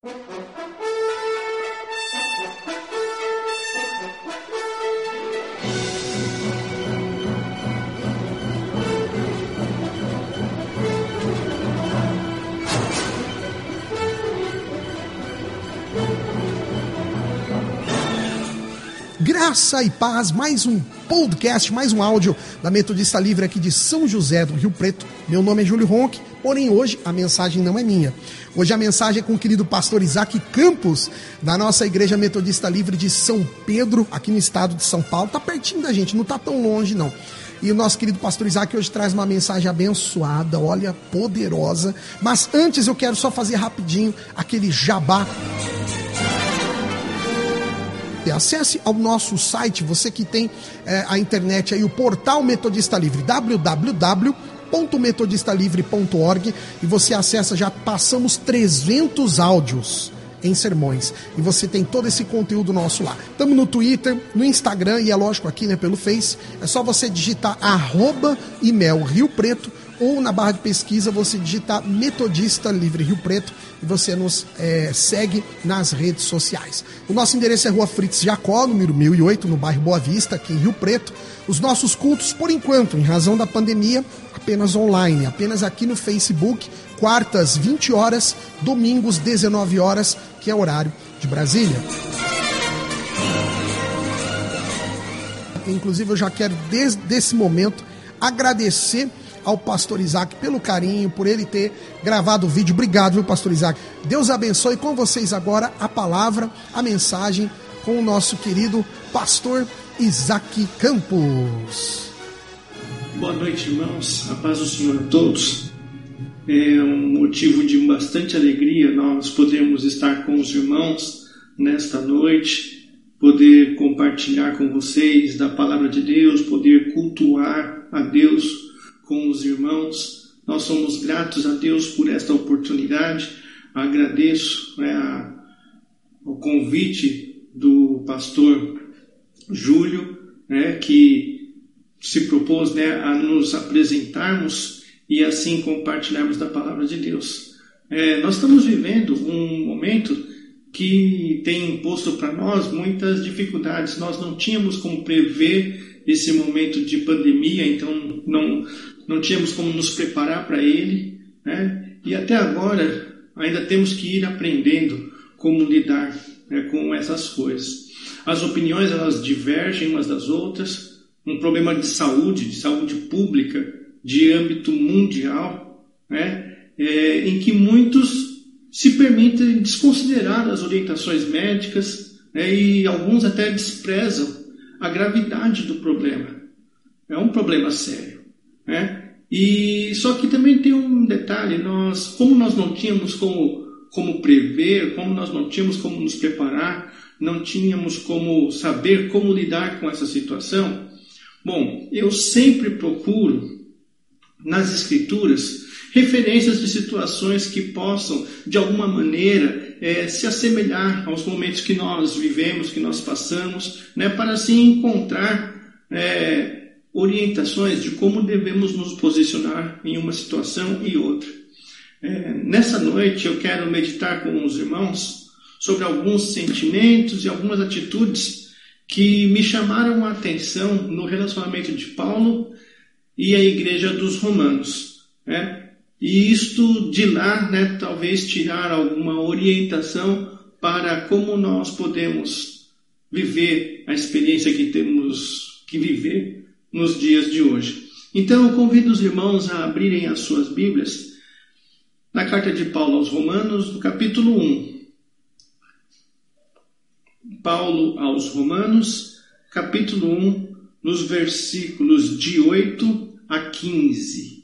Graça e paz, mais um podcast, mais um áudio da Metodista Livre aqui de São José do Rio Preto. Meu nome é Júlio Ronck, porém hoje a mensagem não é minha. Hoje a mensagem é com o querido pastor Isaac Campos, da nossa Igreja Metodista Livre de São Pedro, aqui no estado de São Paulo. Tá pertinho da gente, não tá tão longe não. E o nosso querido pastor Isaac hoje traz uma mensagem abençoada, olha, poderosa. Mas antes eu quero só fazer rapidinho aquele jabá. Acesse ao nosso site, você que tem a internet aí, o portal Metodista Livre, www.metodistalivre.org, e você acessa, já passamos 300 áudios em sermões, e você tem todo esse conteúdo nosso lá. Estamos no Twitter, no Instagram, e é lógico aqui, né, pelo Face. É só você digitar @imel Rio Preto, ou na barra de pesquisa você digitar Metodista Livre Rio Preto e você nos segue nas redes sociais. O nosso endereço é Rua Fritz Jacó, número 1008, no bairro Boa Vista, aqui em Rio Preto. Os nossos cultos, por enquanto, em razão da pandemia, apenas online, apenas aqui no Facebook, quartas 20 horas, domingos 19 horas, que é o horário de Brasília. Inclusive eu já quero, desde esse momento, agradecer ao pastor Isaac pelo carinho, por ele ter gravado o vídeo. Obrigado, viu, pastor Isaac? Deus abençoe. Com vocês agora a palavra, a mensagem com o nosso querido pastor Isaac Campos. Boa noite, irmãos. A paz do Senhor a todos. É um motivo de bastante alegria nós podermos estar com os irmãos nesta noite, poder compartilhar com vocês da palavra de Deus, poder cultuar a Deus com os irmãos. Nós somos gratos a Deus por esta oportunidade. Agradeço o convite do pastor Júlio, que se propôs a nos apresentarmos e assim compartilharmos da palavra de Deus. Nós estamos vivendo um momento que tem imposto para nós muitas dificuldades. Nós não tínhamos como prever esse momento de pandemia, então não tínhamos como nos preparar para ele, e até agora ainda temos que ir aprendendo como lidar com essas coisas. As opiniões, elas divergem umas das outras, um problema de saúde pública, de âmbito mundial, em que muitos se permitem desconsiderar as orientações médicas, e alguns até desprezam a gravidade do problema. É um problema sério. E só que também tem um detalhe: como nós não tínhamos como prever, como nós não tínhamos como nos preparar, não tínhamos como saber como lidar com essa situação. Bom, eu sempre procuro nas Escrituras referências de situações que possam, de alguma maneira, se assemelhar aos momentos que nós vivemos, que nós passamos, para assim encontrar orientações de como devemos nos posicionar em uma situação e outra. Nessa noite eu quero meditar com os irmãos sobre alguns sentimentos e algumas atitudes que me chamaram a atenção no relacionamento de Paulo e a igreja dos Romanos. E isto de lá, talvez tirar alguma orientação para como nós podemos viver a experiência que temos que viver nos dias de hoje. Então eu convido os irmãos a abrirem as suas Bíblias na carta de Paulo aos Romanos, no capítulo 1. Paulo aos Romanos, capítulo 1, nos versículos de 8 a 15.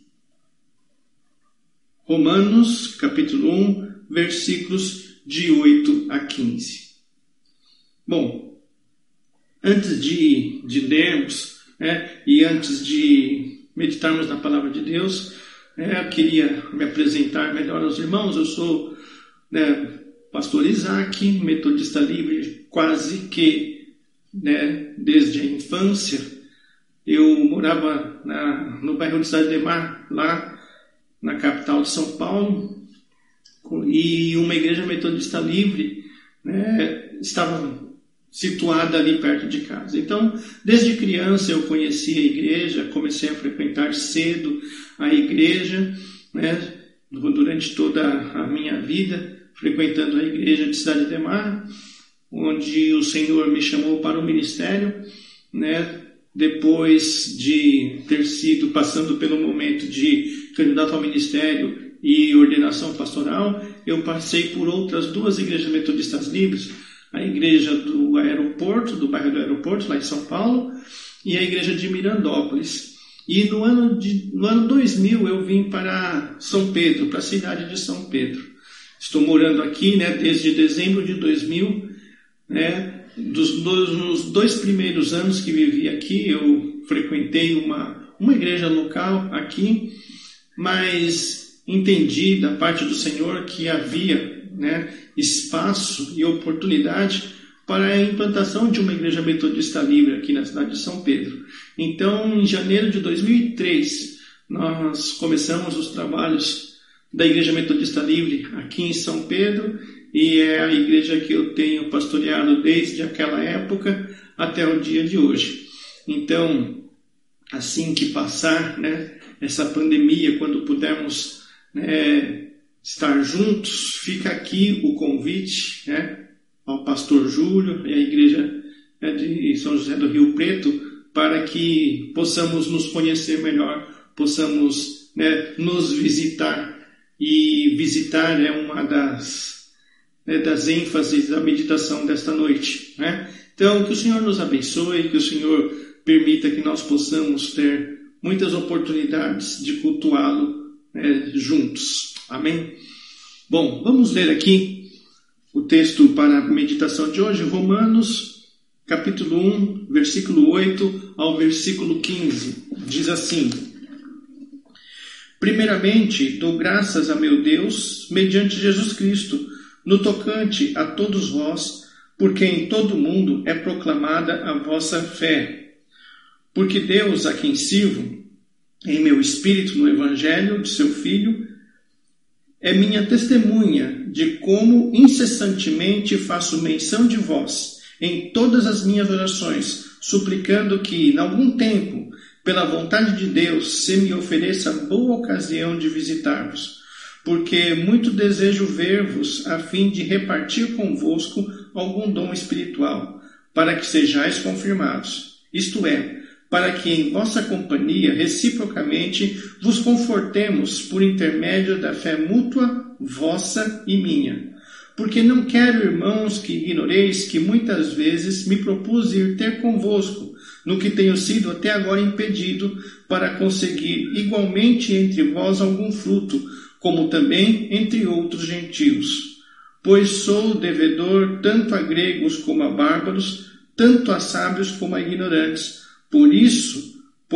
Romanos, capítulo 1, versículos de 8 a 15. Bom, antes de lermos, e antes de meditarmos na palavra de Deus, eu queria me apresentar melhor aos irmãos. Eu sou pastor Isaac, metodista livre quase que desde a infância. Eu morava no bairro de Cidade Ademar, lá na capital de São Paulo. e uma igreja metodista livre, né, estava situada ali perto de casa. Então, desde criança eu conheci a igreja, comecei a frequentar cedo a igreja, né, durante toda a minha vida, frequentando a igreja de Cidade Ademar, onde o Senhor me chamou para o ministério, né, depois de ter sido passando pelo momento de candidato ao ministério e ordenação pastoral, eu passei por outras 2 igrejas metodistas livres, a igreja do aeroporto, do bairro do aeroporto, lá em São Paulo, e a igreja de Mirandópolis. E no ano 2000 eu vim para São Pedro, para a cidade de São Pedro. Estou morando aqui, né, desde dezembro de 2000, né, nos 2 primeiros anos que vivi aqui, eu frequentei uma igreja local aqui, mas entendi da parte do Senhor que havia, né, espaço e oportunidade para a implantação de uma igreja metodista livre aqui na cidade de São Pedro. Então, em janeiro de 2003, nós começamos os trabalhos da Igreja Metodista Livre aqui em São Pedro, e é a igreja que eu tenho pastoreado desde aquela época até o dia de hoje. Então, assim que passar, né, essa pandemia, quando pudermos, né, estar juntos, fica aqui o convite, né, ao pastor Júlio e à igreja, né, de São José do Rio Preto, para que possamos nos conhecer melhor, possamos, né, nos visitar. E visitar é uma das ênfases da meditação desta noite, né? Então, que o Senhor nos abençoe, que o Senhor permita que nós possamos ter muitas oportunidades de cultuá-lo, né, juntos. Amém? Bom, vamos ler aqui o texto para a meditação de hoje, Romanos, capítulo 1, versículo 8 ao versículo 15. Diz assim: Primeiramente, dou graças a meu Deus, mediante Jesus Cristo, no tocante a todos vós, porque em todo o mundo é proclamada a vossa fé. Porque Deus, a quem sirvo, em meu espírito no Evangelho de seu Filho, é minha testemunha de como incessantemente faço menção de vós em todas as minhas orações, suplicando que, em algum tempo, pela vontade de Deus, se me ofereça boa ocasião de visitar-vos, porque muito desejo ver-vos a fim de repartir convosco algum dom espiritual, para que sejais confirmados, isto é, para que em vossa companhia reciprocamente vos confortemos por intermédio da fé mútua, vossa e minha. Porque não quero, irmãos, que ignoreis que muitas vezes me propus ir ter convosco, no que tenho sido até agora impedido, para conseguir igualmente entre vós algum fruto, como também entre outros gentios. Pois sou devedor tanto a gregos como a bárbaros, tanto a sábios como a ignorantes. Por isso,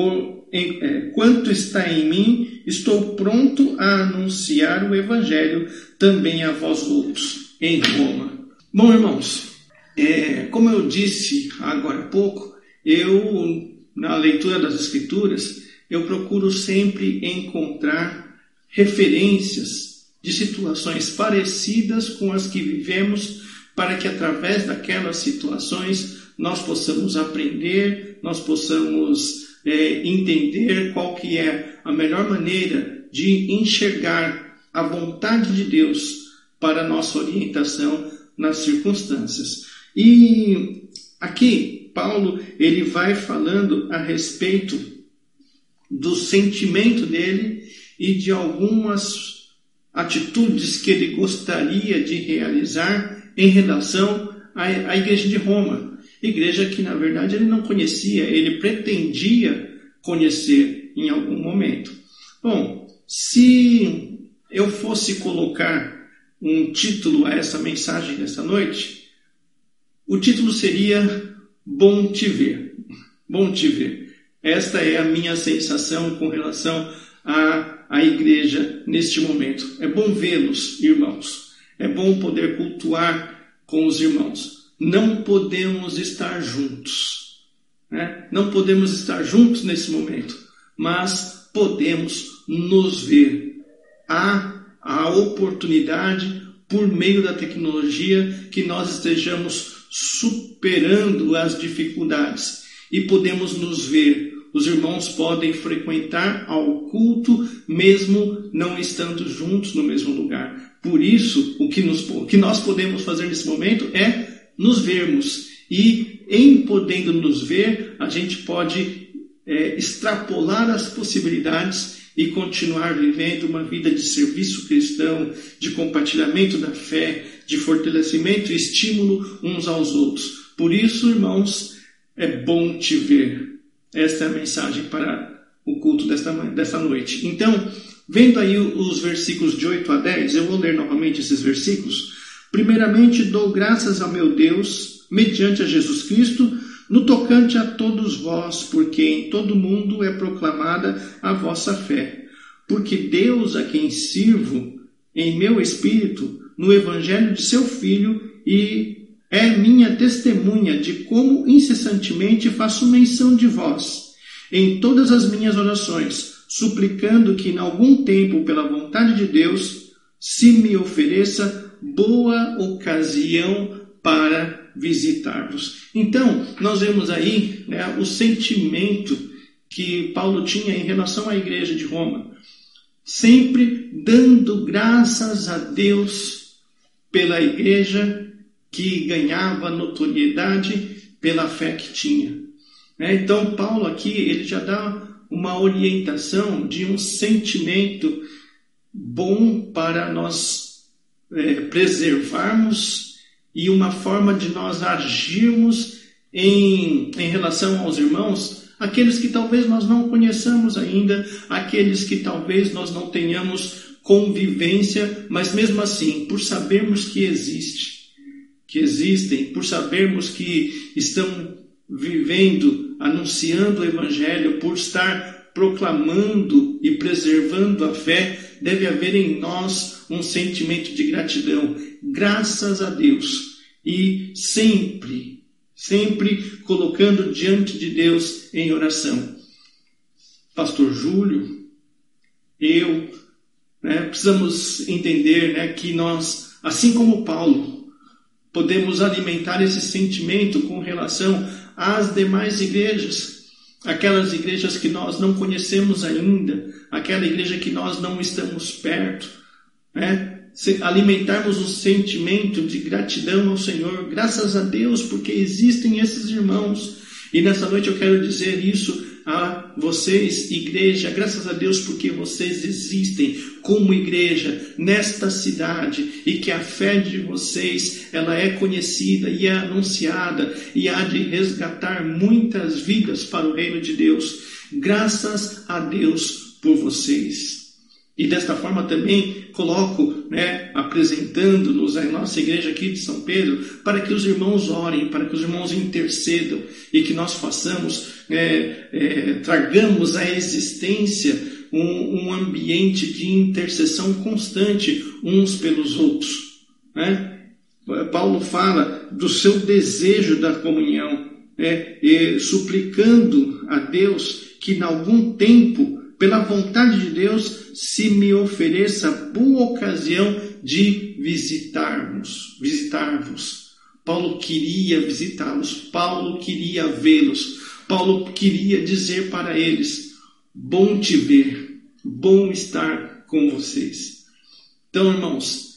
quanto está em mim, estou pronto a anunciar o Evangelho também a vós outros, em Roma. Bom, irmãos, como eu disse agora há pouco, na leitura das Escrituras, eu procuro sempre encontrar referências de situações parecidas com as que vivemos, para que através daquelas situações nós possamos aprender, nós possamos entender qual que é a melhor maneira de enxergar a vontade de Deus para a nossa orientação nas circunstâncias. E aqui, Paulo, ele vai falando a respeito do sentimento dele e de algumas atitudes que ele gostaria de realizar em relação à igreja de Roma. Igreja que, na verdade, ele não conhecia, ele pretendia conhecer em algum momento. Bom, se eu fosse colocar um título a essa mensagem dessa noite, o título seria Bom Te Ver. Bom Te Ver. Esta é a minha sensação com relação à igreja neste momento. É bom vê-los, irmãos. É bom poder cultuar com os irmãos. Não podemos estar juntos, né? Não podemos estar juntos nesse momento, mas podemos nos ver. Há a oportunidade, por meio da tecnologia, que nós estejamos superando as dificuldades e podemos nos ver. Os irmãos podem frequentar ao culto, mesmo não estando juntos no mesmo lugar. Por isso, o que nós podemos fazer nesse momento é nos vermos. E em podendo nos ver, a gente pode extrapolar as possibilidades e continuar vivendo uma vida de serviço cristão, de compartilhamento da fé, de fortalecimento e estímulo uns aos outros. Por isso, irmãos, é bom te ver. Esta é a mensagem para o culto desta noite. Então, vendo aí os versículos de 8 a 10, eu vou ler novamente esses versículos. Primeiramente, dou graças ao meu Deus, mediante a Jesus Cristo, no tocante a todos vós, porque em todo mundo é proclamada a vossa fé. Porque Deus, a quem sirvo em meu espírito, no evangelho de seu Filho, e é minha testemunha de como incessantemente faço menção de vós, em todas as minhas orações, suplicando que em algum tempo, pela vontade de Deus, se me ofereça boa ocasião para visitar-vos. Então, nós vemos aí o sentimento que Paulo tinha em relação à igreja de Roma, sempre dando graças a Deus pela igreja que ganhava notoriedade pela fé que tinha. Então, Paulo aqui ele já dá uma orientação de um sentimento bom para nós preservarmos e uma forma de nós agirmos em relação aos irmãos, aqueles que talvez nós não conheçamos ainda, aqueles que talvez nós não tenhamos convivência, mas mesmo assim, por sabermos que existem, por sabermos que estão vivendo, anunciando o Evangelho, por estar proclamando e preservando a fé, deve haver em nós um sentimento de gratidão, graças a Deus, e sempre colocando diante de Deus em oração. Pastor Júlio, eu, precisamos entender que nós, assim como Paulo, podemos alimentar esse sentimento com relação às demais igrejas, aquelas igrejas que nós não conhecemos ainda, aquela igreja que nós não estamos perto, alimentarmos um sentimento de gratidão ao Senhor, graças a Deus, porque existem esses irmãos. E nessa noite eu quero dizer isso a vocês, igreja, graças a Deus porque vocês existem como igreja nesta cidade e que a fé de vocês ela é conhecida e é anunciada e há de resgatar muitas vidas para o reino de Deus. Graças a Deus por vocês. E desta forma também coloco, apresentando-nos a nossa igreja aqui de São Pedro, para que os irmãos orem, para que os irmãos intercedam e que nós façamos, tragamos à existência um ambiente de intercessão constante uns pelos outros. Paulo fala do seu desejo da comunhão, suplicando a Deus que em algum tempo, pela vontade de Deus, se me ofereça boa ocasião de visitar-vos. Paulo queria visitá-los, Paulo queria vê-los, Paulo queria dizer para eles: bom te ver, bom estar com vocês. Então, irmãos,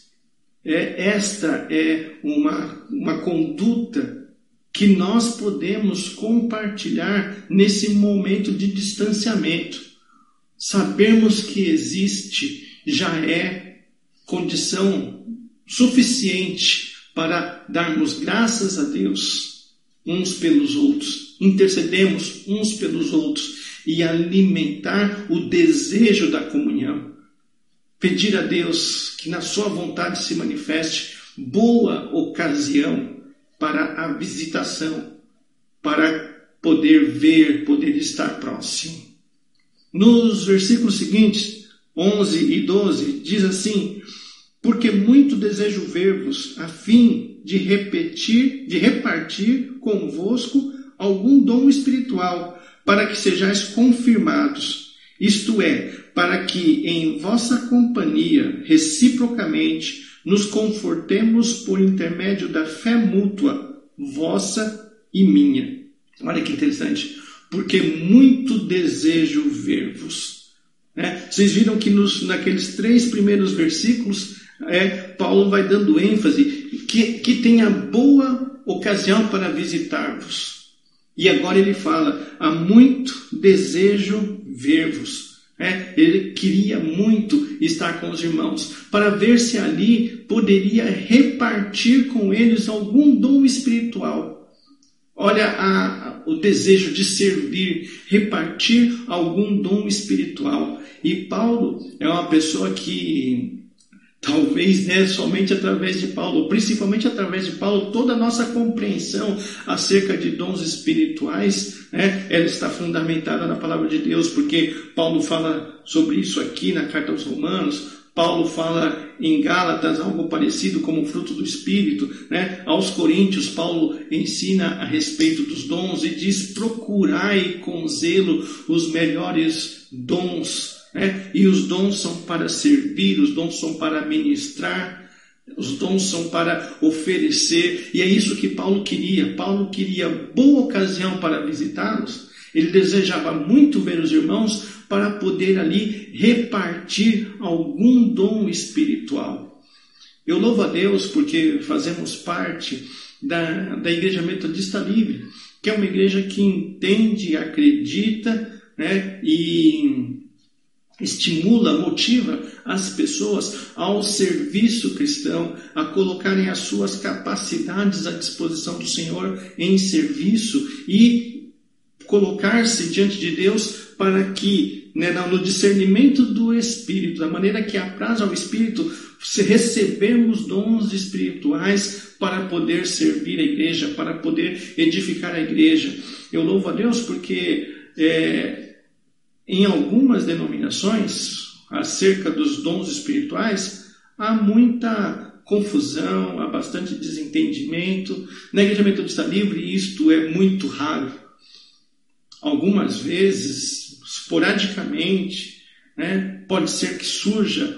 esta é uma conduta que nós podemos compartilhar nesse momento de distanciamento. Sabermos que existe já é condição suficiente para darmos graças a Deus uns pelos outros, intercedemos uns pelos outros e alimentar o desejo da comunhão. Pedir a Deus que na sua vontade se manifeste boa ocasião para a visitação, para poder ver, poder estar próximo. Nos versículos seguintes, 11 e 12, diz assim: porque muito desejo ver-vos, a fim de repartir convosco algum dom espiritual, para que sejais confirmados, isto é, para que em vossa companhia, reciprocamente, nos confortemos por intermédio da fé mútua, vossa e minha. Olha que interessante. Porque muito desejo ver-vos. Vocês viram que naqueles 3 primeiros versículos, Paulo vai dando ênfase que tenha boa ocasião para visitar-vos. E agora ele fala, há muito desejo ver-vos. Ele queria muito estar com os irmãos, para ver se ali poderia repartir com eles algum dom espiritual. Olha o desejo de servir, repartir algum dom espiritual. E Paulo é uma pessoa que, talvez somente através de Paulo, principalmente através de Paulo, toda a nossa compreensão acerca de dons espirituais, ela está fundamentada na palavra de Deus, porque Paulo fala sobre isso aqui na carta aos Romanos. Paulo fala em Gálatas algo parecido como fruto do Espírito. Aos Coríntios, Paulo ensina a respeito dos dons e diz, procurai com zelo os melhores dons. E os dons são para servir, os dons são para ministrar, os dons são para oferecer. E é isso que Paulo queria. Paulo queria boa ocasião para visitá-los. Ele desejava muito ver os irmãos para poder ali repartir algum dom espiritual. Eu louvo a Deus porque fazemos parte da Igreja Metodista Livre, que é uma igreja que entende, acredita, e estimula, motiva as pessoas ao serviço cristão, a colocarem as suas capacidades à disposição do Senhor em serviço e colocar-se diante de Deus para que, no discernimento do Espírito, da maneira que apraz ao Espírito, recebemos dons espirituais para poder servir a igreja, para poder edificar a igreja. Eu louvo a Deus porque em algumas denominações, acerca dos dons espirituais, há muita confusão, há bastante desentendimento. Na Igreja Metodista Livre isto é muito raro. Algumas vezes, esporadicamente, pode ser que surja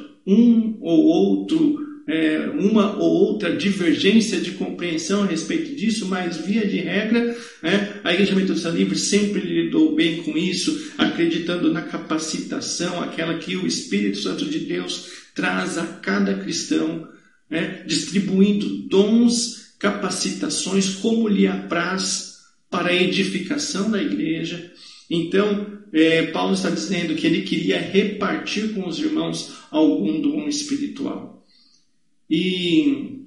uma ou outra divergência de compreensão a respeito disso, mas via de regra, a Igreja Metodista Livre sempre lidou bem com isso, acreditando na capacitação, aquela que o Espírito Santo de Deus traz a cada cristão, distribuindo dons, capacitações, como lhe apraz, para a edificação da igreja. Então, Paulo está dizendo que ele queria repartir com os irmãos algum dom espiritual. E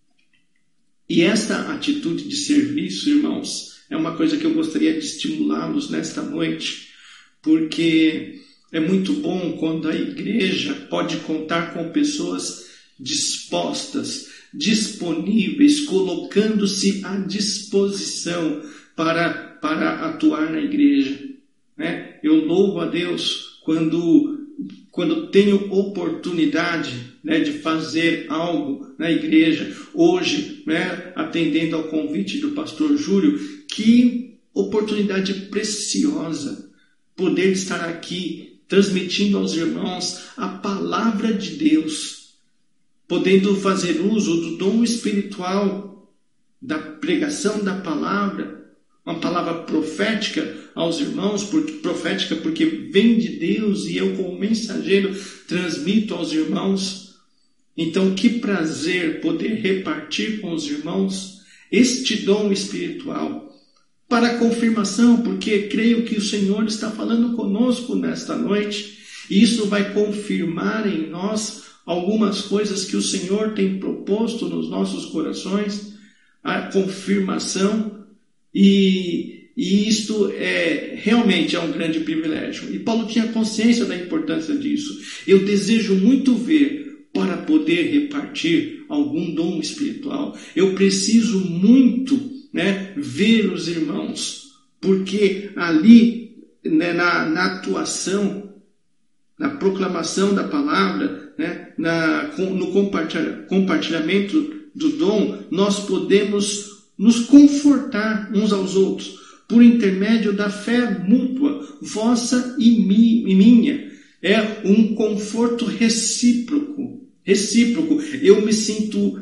esta atitude de serviço, irmãos, é uma coisa que eu gostaria de estimulá-los nesta noite, porque é muito bom quando a igreja pode contar com pessoas dispostas, disponíveis, colocando-se à disposição para atuar na igreja. Eu louvo a Deus quando tenho oportunidade de fazer algo na igreja. Hoje, atendendo ao convite do pastor Júlio, que oportunidade preciosa poder estar aqui transmitindo aos irmãos a palavra de Deus, podendo fazer uso do dom espiritual, da pregação da palavra, uma palavra profética aos irmãos, profética porque vem de Deus e eu, como mensageiro, transmito aos irmãos. Então, que prazer poder repartir com os irmãos este dom espiritual, para confirmação, porque creio que o Senhor está falando conosco nesta noite, e isso vai confirmar em nós algumas coisas que o Senhor tem proposto nos nossos corações, a confirmação. E isto realmente é um grande privilégio. E Paulo tinha consciência da importância disso. Eu desejo muito ver para poder repartir algum dom espiritual. Eu preciso muito ver os irmãos, porque ali na atuação, na proclamação da palavra, no compartilhamento do dom, nós podemos nos confortar uns aos outros, por intermédio da fé mútua, vossa e minha. É um conforto recíproco. Eu me sinto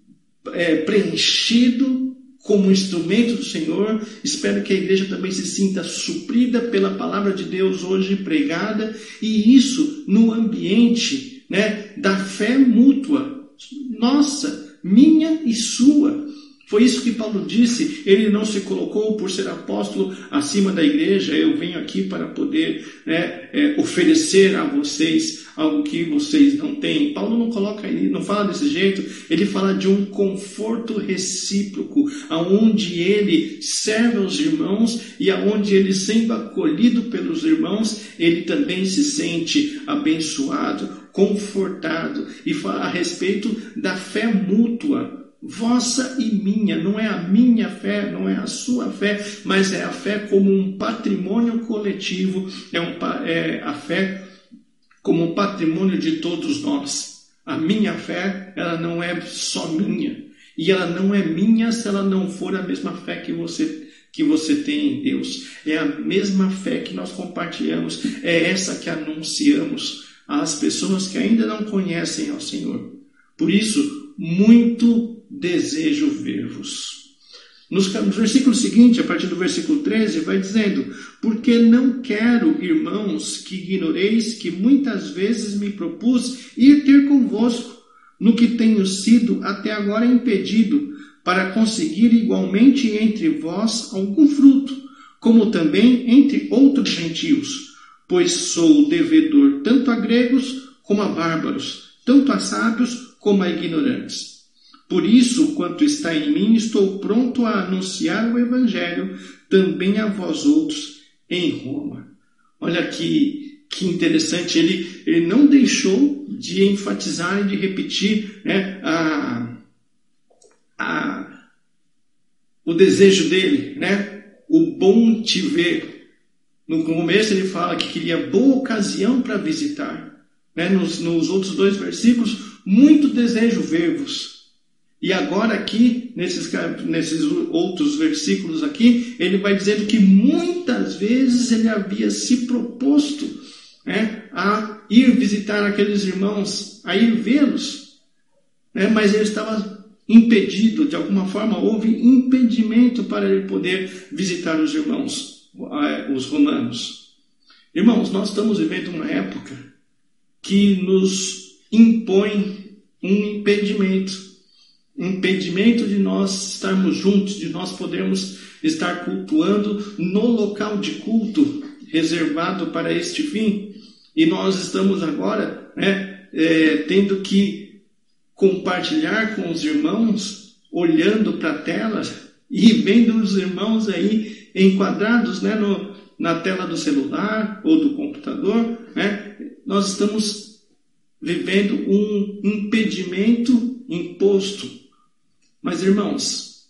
preenchido como instrumento do Senhor. Espero que a igreja também se sinta suprida pela palavra de Deus hoje pregada, e isso no ambiente, né, da fé mútua, nossa, minha e sua. Foi isso que Paulo disse. Ele não se colocou por ser apóstolo acima da igreja. Eu venho aqui para poder oferecer a vocês algo que vocês não têm. Paulo não coloca, não fala desse jeito. Ele fala de um conforto recíproco, aonde ele serve aos irmãos e aonde ele, sendo acolhido pelos irmãos, ele também se sente abençoado, confortado. E fala a respeito da fé mútua, vossa e minha. Não é a minha fé, não é a sua fé, mas é a fé como um patrimônio coletivo, é a fé como um patrimônio de todos nós. A minha fé, ela não é só minha, e ela não é minha se ela não for a mesma fé que você tem em Deus. É a mesma fé que nós compartilhamos, é essa que anunciamos às pessoas que ainda não conhecem ao Senhor. Por isso, muito desejo ver-vos. No versículo seguinte, a partir do versículo 13, vai dizendo: porque não quero, irmãos, que ignoreis que muitas vezes me propus ir ter convosco, no que tenho sido até agora impedido, para conseguir igualmente entre vós algum fruto, como também entre outros gentios, pois sou devedor tanto a gregos como a bárbaros, tanto a sábios como a ignorantes. Por isso, quanto está em mim, estou pronto a anunciar o Evangelho também a vós outros em Roma. Olha que interessante, ele não deixou de enfatizar e de repetir, né, o desejo dele, né, o bom te ver. No começo ele fala que queria boa ocasião para visitar. Né, nos outros 2 versículos, muito desejo ver-vos. E agora aqui, nesses outros versículos aqui, ele vai dizendo que muitas vezes ele havia se proposto, né, a ir visitar aqueles irmãos, a ir vê-los, né, mas ele estava impedido, de alguma forma houve impedimento para ele poder visitar os irmãos, os romanos. Irmãos, nós estamos vivendo uma época que nos impõe um impedimento de nós estarmos juntos, de nós podermos estar cultuando no local de culto reservado para este fim. E nós estamos agora, né, tendo que compartilhar com os irmãos, olhando para a tela e vendo os irmãos aí enquadrados, né, na tela do celular ou do computador, né? Nós estamos vivendo um impedimento imposto. Mas, irmãos,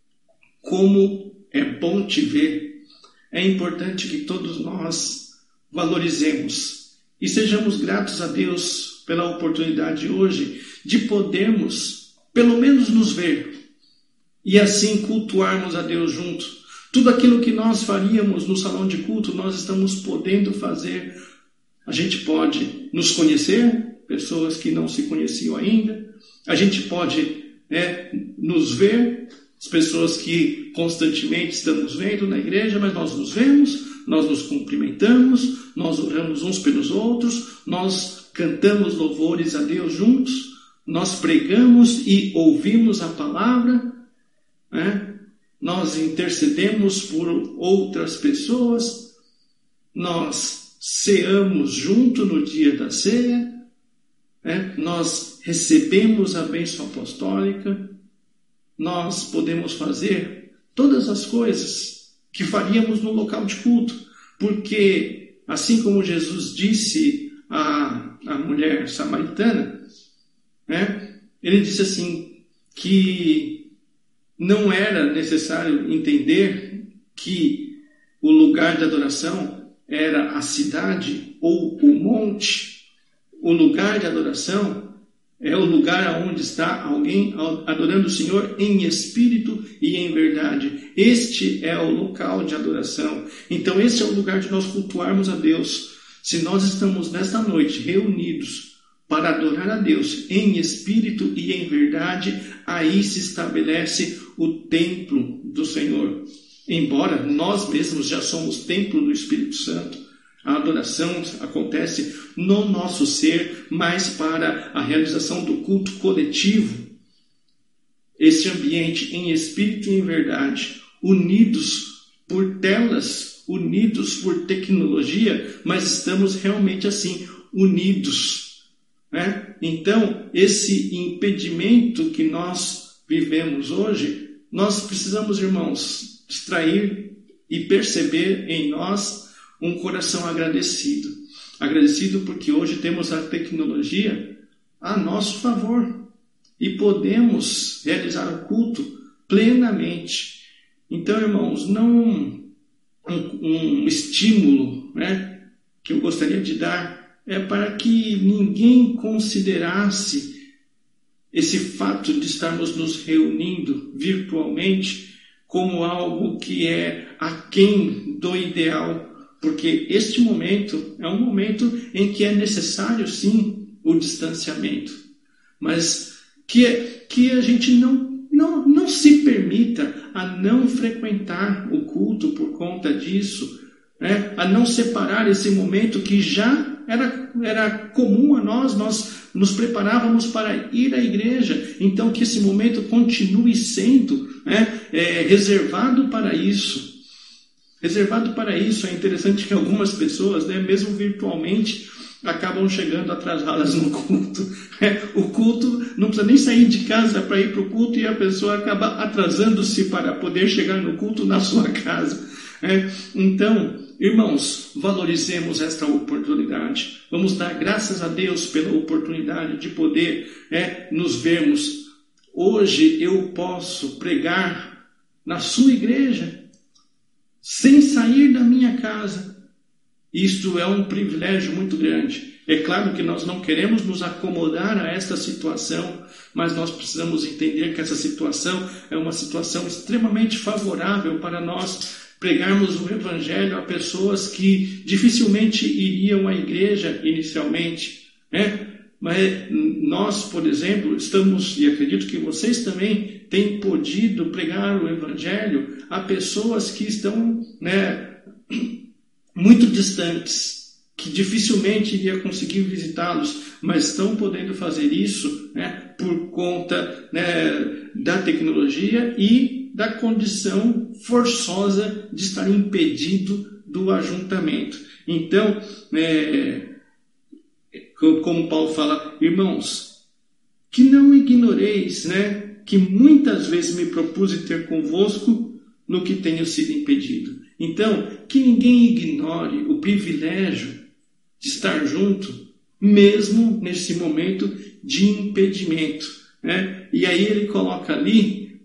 como é bom te ver, é importante que todos nós valorizemos e sejamos gratos a Deus pela oportunidade hoje de podermos, pelo menos, nos ver e assim cultuarmos a Deus juntos. Tudo aquilo que nós faríamos no salão de culto, nós estamos podendo fazer. A gente pode nos conhecer, pessoas que não se conheciam ainda. A gente pode nos ver, as pessoas que constantemente estamos vendo na igreja, mas nós nos vemos, nós nos cumprimentamos, nós oramos uns pelos outros, nós cantamos louvores a Deus juntos, nós pregamos e ouvimos a palavra, né? Nós intercedemos por outras pessoas, nós ceamos junto no dia da ceia, nós recebemos a bênção apostólica, nós podemos fazer todas as coisas que faríamos no local de culto, porque assim como Jesus disse à mulher samaritana, ele disse assim, que não era necessário entender que o lugar de adoração era a cidade ou o monte. O lugar de adoração é o lugar onde está alguém adorando o Senhor em espírito e em verdade. Este é o local de adoração. Então, esse é o lugar de nós cultuarmos a Deus. Se nós estamos nesta noite reunidos para adorar a Deus em espírito e em verdade, aí se estabelece o templo do Senhor. Embora nós mesmos já somos templo do Espírito Santo, a adoração acontece no nosso ser, mas para a realização do culto coletivo. Esse ambiente em espírito e em verdade, unidos por telas, unidos por tecnologia, mas estamos realmente assim, unidos, né? Então, esse impedimento que nós vivemos hoje, nós precisamos, irmãos, extrair e perceber em nós um coração agradecido. Agradecido porque hoje temos a tecnologia a nosso favor e podemos realizar o culto plenamente. Então, irmãos, não um estímulo, né, que eu gostaria de dar é para que ninguém considerasse esse fato de estarmos nos reunindo virtualmente como algo que é aquém do ideal, porque este momento é um momento em que é necessário, sim, o distanciamento, mas que a gente não se permita a não frequentar o culto por conta disso, né? A não separar esse momento que já era comum a nós nos preparávamos para ir à igreja, então que esse momento continue sendo, né, reservado para isso. Reservado para isso. É interessante que algumas pessoas, né, mesmo virtualmente, acabam chegando atrasadas no culto. O culto, não precisa nem sair de casa para ir para o culto e a pessoa acaba atrasando-se para poder chegar no culto na sua casa. Então, irmãos, valorizemos esta oportunidade. Vamos dar graças a Deus pela oportunidade de poder nos vermos. Hoje eu posso pregar na sua igreja sem sair da minha casa. Isto é um privilégio muito grande. É claro que nós não queremos nos acomodar a esta situação, mas nós precisamos entender que essa situação é uma situação extremamente favorável para nós pregarmos o Evangelho a pessoas que dificilmente iriam à igreja inicialmente, né? Mas nós, por exemplo, estamos, e acredito que vocês também têm podido pregar o Evangelho a pessoas que estão, né, muito distantes, que dificilmente iria conseguir visitá-los, mas estão podendo fazer isso, né, por conta, né, da tecnologia e da condição forçosa de estar impedido do ajuntamento. Então, como Paulo fala, irmãos, que não ignoreis, né, que muitas vezes me propus ter convosco no que tenho sido impedido. Então, que ninguém ignore o privilégio de estar junto, mesmo nesse momento de impedimento, né? E aí ele coloca ali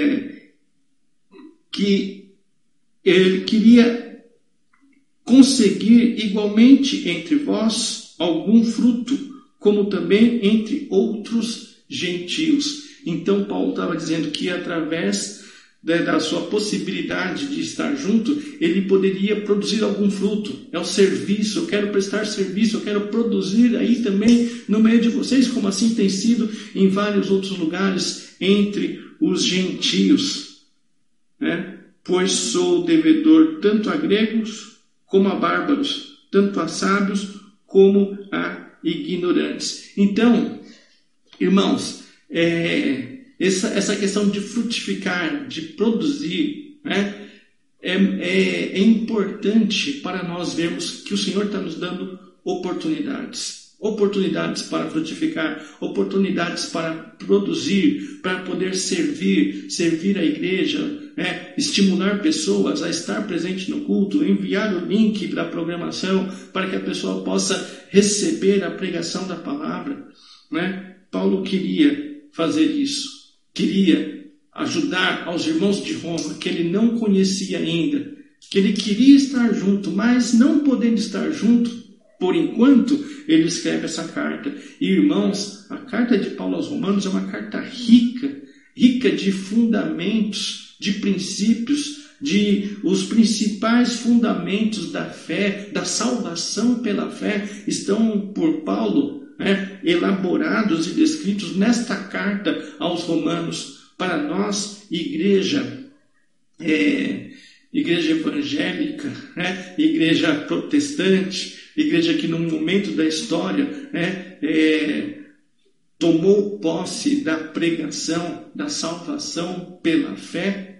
que ele queria conseguir igualmente entre vós algum fruto, como também entre outros gentios. Então Paulo estava dizendo que através da sua possibilidade de estar junto, ele poderia produzir algum fruto. É o serviço, eu quero prestar serviço, eu quero produzir aí também no meio de vocês, como assim tem sido em vários outros lugares, entre os gentios, né? Pois sou devedor tanto a gregos como a bárbaros, tanto a sábios como a ignorantes. Então, irmãos, essa questão de frutificar, de produzir, né, é importante para nós vermos que o Senhor está nos dando oportunidades para frutificar, oportunidades para produzir, para poder servir a igreja, né, estimular pessoas a estar presente no culto, enviar o link da programação para que a pessoa possa receber a pregação da palavra, né? Paulo queria fazer isso. Queria ajudar aos irmãos de Roma, que ele não conhecia ainda, que ele queria estar junto, mas não podendo estar junto, por enquanto, ele escreve essa carta. E, irmãos, a carta de Paulo aos Romanos é uma carta rica de fundamentos, de princípios, de os principais fundamentos da fé, da salvação pela fé, estão por Paulo, elaborados e descritos nesta carta aos Romanos. Para nós, igreja evangélica, igreja protestante, igreja que num momento da história tomou posse da pregação da salvação pela fé,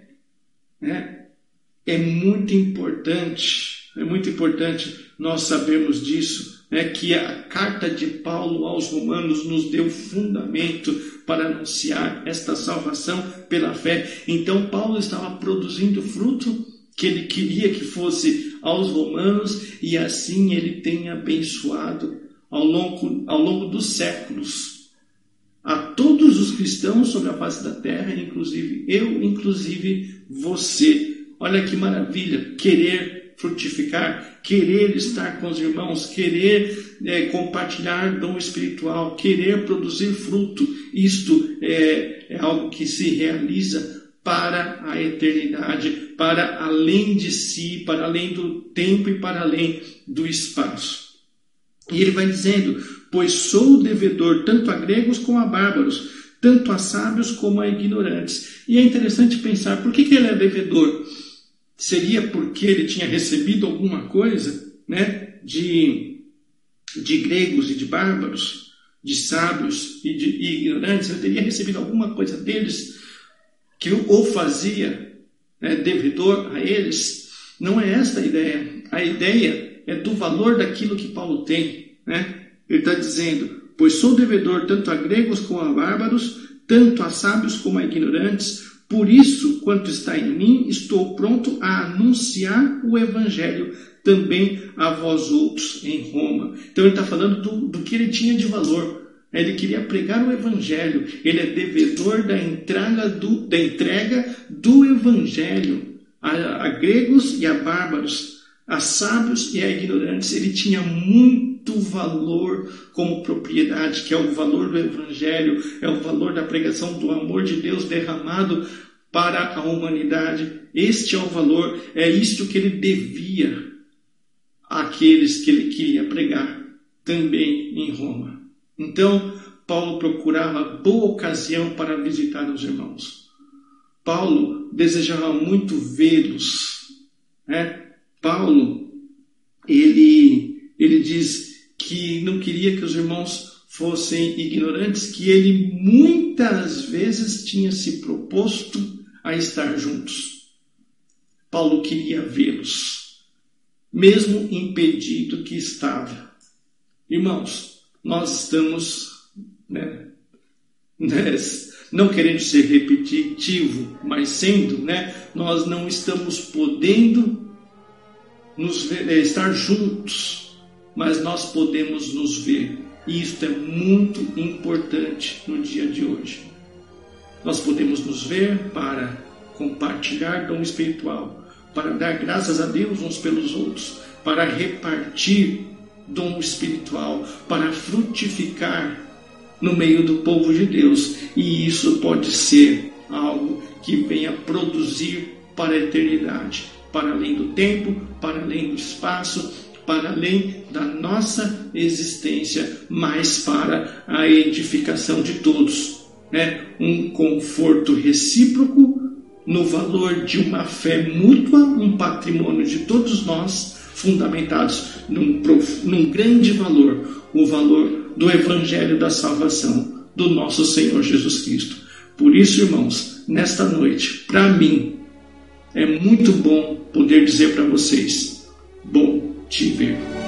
é muito importante nós sabermos disso, que a carta de Paulo aos Romanos nos deu fundamento para anunciar esta salvação pela fé. Então Paulo estava produzindo fruto que ele queria que fosse aos romanos, e assim ele tem abençoado ao longo dos séculos a todos os cristãos sobre a face da terra, inclusive eu, inclusive você. Olha que maravilha, querer frutificar, querer estar com os irmãos, querer compartilhar dom espiritual, querer produzir fruto. Isto é algo que se realiza para a eternidade, para além de si, para além do tempo e para além do espaço. E ele vai dizendo: pois sou devedor tanto a gregos como a bárbaros, tanto a sábios como a ignorantes. E é interessante pensar, por que ele é devedor? Seria porque ele tinha recebido alguma coisa, de gregos e de bárbaros, de sábios e de ignorantes? Ele teria recebido alguma coisa deles que o fazia devedor a eles? Não é esta a ideia. A ideia é do valor daquilo que Paulo tem. Ele está dizendo: pois sou devedor tanto a gregos como a bárbaros, tanto a sábios como a ignorantes. Por isso, quanto está em mim, estou pronto a anunciar o evangelho também a vós outros em Roma. Então ele está falando do que ele tinha de valor. Ele queria pregar o evangelho. Ele é devedor da entrega do evangelho a gregos e a bárbaros, a sábios e a ignorantes. Ele tinha muito valor como propriedade, que é o valor do evangelho, é o valor da pregação do amor de Deus derramado para a humanidade. Este é o valor, é isto que ele devia àqueles que ele queria pregar também em Roma. Então, Paulo procurava boa ocasião para visitar os irmãos. Paulo desejava muito vê-los. Paulo, ele diz que não queria que os irmãos fossem ignorantes, que ele muitas vezes tinha se proposto a estar juntos. Paulo queria vê-los, mesmo impedido que estava. Irmãos, nós estamos, não querendo ser repetitivo, mas sendo, nós não estamos podendo estar juntos, mas nós podemos nos ver. E isso é muito importante no dia de hoje. Nós podemos nos ver para compartilhar dom espiritual, para dar graças a Deus uns pelos outros, para repartir dom espiritual, para frutificar no meio do povo de Deus. E isso pode ser algo que venha produzir para a eternidade, para além do tempo, para além do espaço, para além da nossa existência, mas para a edificação de todos. Um conforto recíproco no valor de uma fé mútua, um patrimônio de todos nós, fundamentados num grande valor, o valor do Evangelho da salvação do nosso Senhor Jesus Cristo. Por isso, irmãos, nesta noite, para mim, é muito bom poder dizer para vocês: bom te ver.